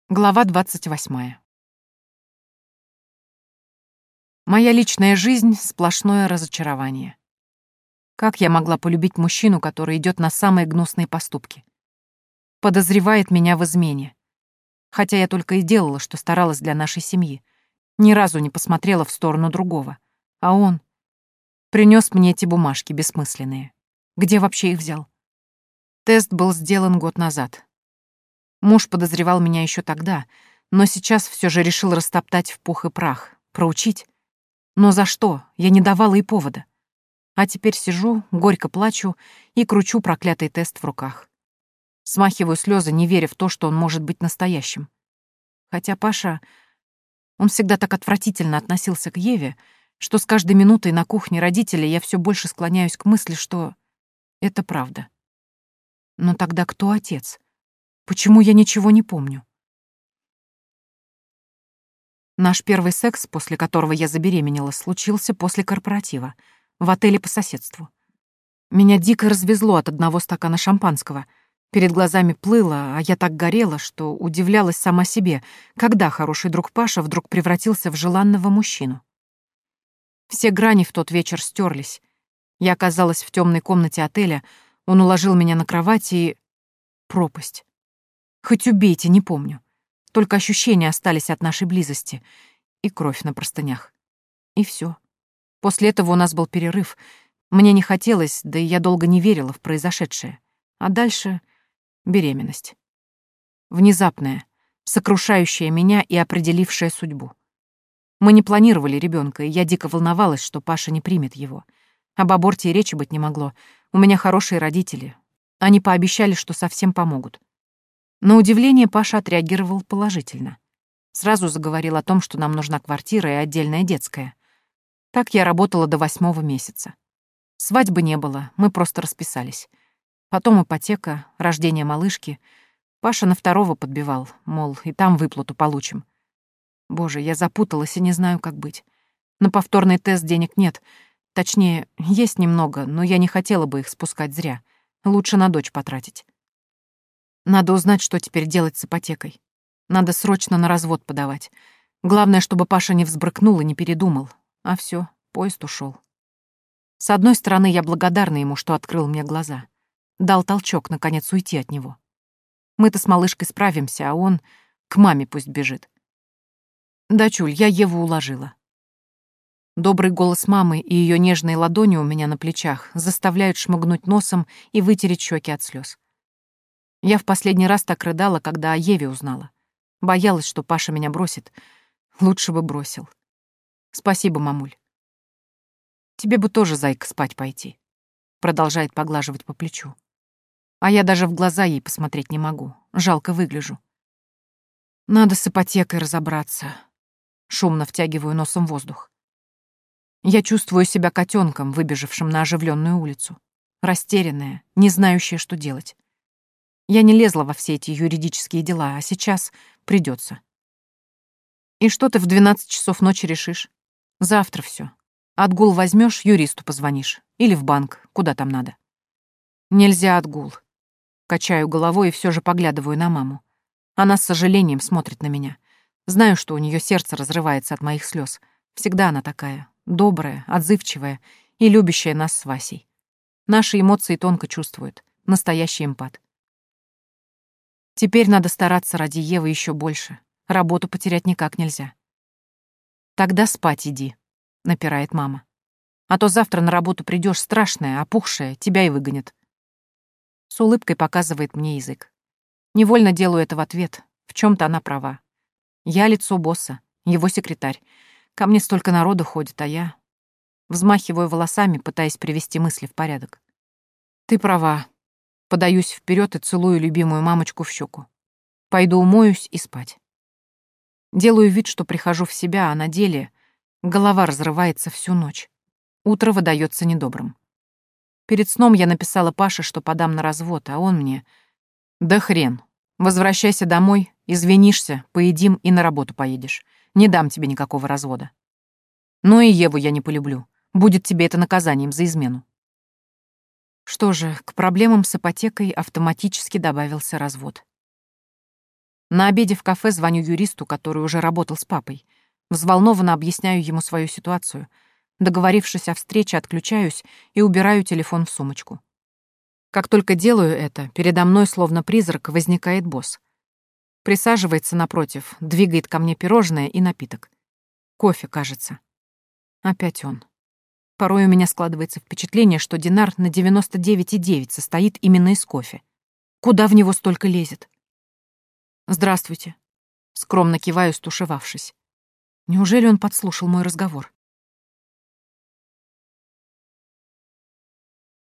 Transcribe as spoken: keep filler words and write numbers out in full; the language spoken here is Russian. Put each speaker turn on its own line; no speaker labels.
Глава двадцать восьмая. Моя личная жизнь — сплошное разочарование. Как я могла полюбить мужчину, который идет на самые гнусные поступки? Подозревает меня в измене. Хотя я только и делала, что старалась для нашей семьи. Ни разу не посмотрела в сторону другого. А он принес мне эти бумажки бессмысленные. Где вообще их взял? Тест был сделан год назад. Муж подозревал меня еще тогда, но сейчас все же решил растоптать в пух и прах, проучить. Но за что? Я не давала и повода. А теперь сижу, горько плачу и кручу проклятый тест в руках. Смахиваю слезы, не веря в то, что он может быть настоящим. Хотя Паша, он всегда так отвратительно относился к Еве, что с каждой минутой на кухне родителей я все больше склоняюсь к мысли, что это правда. Но тогда кто отец? Почему я ничего не помню? Наш первый секс, после которого я забеременела, случился после корпоратива, в отеле по соседству. Меня дико развезло от одного стакана шампанского. Перед глазами плыло, а я так горела, что удивлялась сама себе, когда хороший друг Паша вдруг превратился в желанного мужчину. Все грани в тот вечер стерлись. Я оказалась в темной комнате отеля, он уложил меня на кровати и... Пропасть. Хоть убейте, не помню. Только ощущения остались от нашей близости. И кровь на простынях. И все. После этого у нас был перерыв. Мне не хотелось, да и я долго не верила в произошедшее. А дальше — беременность. Внезапная, сокрушающая меня и определившая судьбу. Мы не планировали ребенка, и я дико волновалась, что Паша не примет его. Об аборте и речи быть не могло. У меня хорошие родители. Они пообещали, что совсем помогут. На удивление Паша отреагировал положительно. Сразу заговорил о том, что нам нужна квартира и отдельная детская. Так я работала до восьмого месяца. Свадьбы не было, мы просто расписались. Потом ипотека, рождение малышки. Паша на второго подбивал, мол, и там выплату получим. Боже, я запуталась и не знаю, как быть. На повторный тест денег нет. Точнее, есть немного, но я не хотела бы их спускать зря. Лучше на дочь потратить. Надо узнать, что теперь делать с ипотекой. Надо срочно на развод подавать. Главное, чтобы Паша не взбрыкнул и не передумал. А все, поезд ушел. С одной стороны, я благодарна ему, что открыл мне глаза. Дал толчок, наконец, уйти от него. Мы-то с малышкой справимся, а он к маме пусть бежит. Дочуль, я Еву уложила. Добрый голос мамы и ее нежные ладони у меня на плечах заставляют шмыгнуть носом и вытереть щеки от слез. Я в последний раз так рыдала, когда о Еве узнала. Боялась, что Паша меня бросит. Лучше бы бросил. Спасибо, мамуль. Тебе бы тоже, зайка, спать пойти. Продолжает поглаживать по плечу. А я даже в глаза ей посмотреть не могу. Жалко выгляжу. Надо с ипотекой разобраться. Шумно втягиваю носом воздух. Я чувствую себя котенком, выбежавшим на оживленную улицу. Растерянная, не знающая, что делать. Я не лезла во все эти юридические дела, а сейчас придется. И что ты в двенадцать часов ночи решишь? Завтра все. Отгул возьмешь, юристу позвонишь. Или в банк, куда там надо. Нельзя отгул. Качаю головой и все же поглядываю на маму. Она с сожалением смотрит на меня. Знаю, что у нее сердце разрывается от моих слез. Всегда она такая, добрая, отзывчивая и любящая нас с Васей. Наши эмоции тонко чувствует. Настоящий эмпат. Теперь надо стараться ради Евы еще больше. Работу потерять никак нельзя. Тогда спать иди, напирает мама. А то завтра на работу придешь страшная, опухшая, тебя и выгонят. С улыбкой показывает мне язык. Невольно делаю это в ответ. В чем-то она права. Я лицо босса, его секретарь. Ко мне столько народу ходит, а я... Взмахиваю волосами, пытаясь привести мысли в порядок. Ты права. Подаюсь вперед и целую любимую мамочку в щеку. Пойду умоюсь и спать. Делаю вид, что прихожу в себя, а на деле голова разрывается всю ночь. Утро выдается недобрым. Перед сном я написала Паше, что подам на развод, а он мне... Да хрен. Возвращайся домой, извинишься, поедим и на работу поедешь. Не дам тебе никакого развода. Ну и Еву я не полюблю. Будет тебе это наказанием за измену. Что же, к проблемам с ипотекой автоматически добавился развод. На обеде в кафе звоню юристу, который уже работал с папой. Взволнованно объясняю ему свою ситуацию. Договорившись о встрече, отключаюсь и убираю телефон в сумочку. Как только делаю это, передо мной, словно призрак, возникает босс. Присаживается напротив, двигает ко мне пирожное и напиток. Кофе, кажется. Опять он. Порой у меня складывается впечатление, что Динар на девяносто девять и девять состоит именно из кофе. Куда в него столько лезет? «Здравствуйте», — скромно киваю, стушевавшись. Неужели он подслушал мой разговор?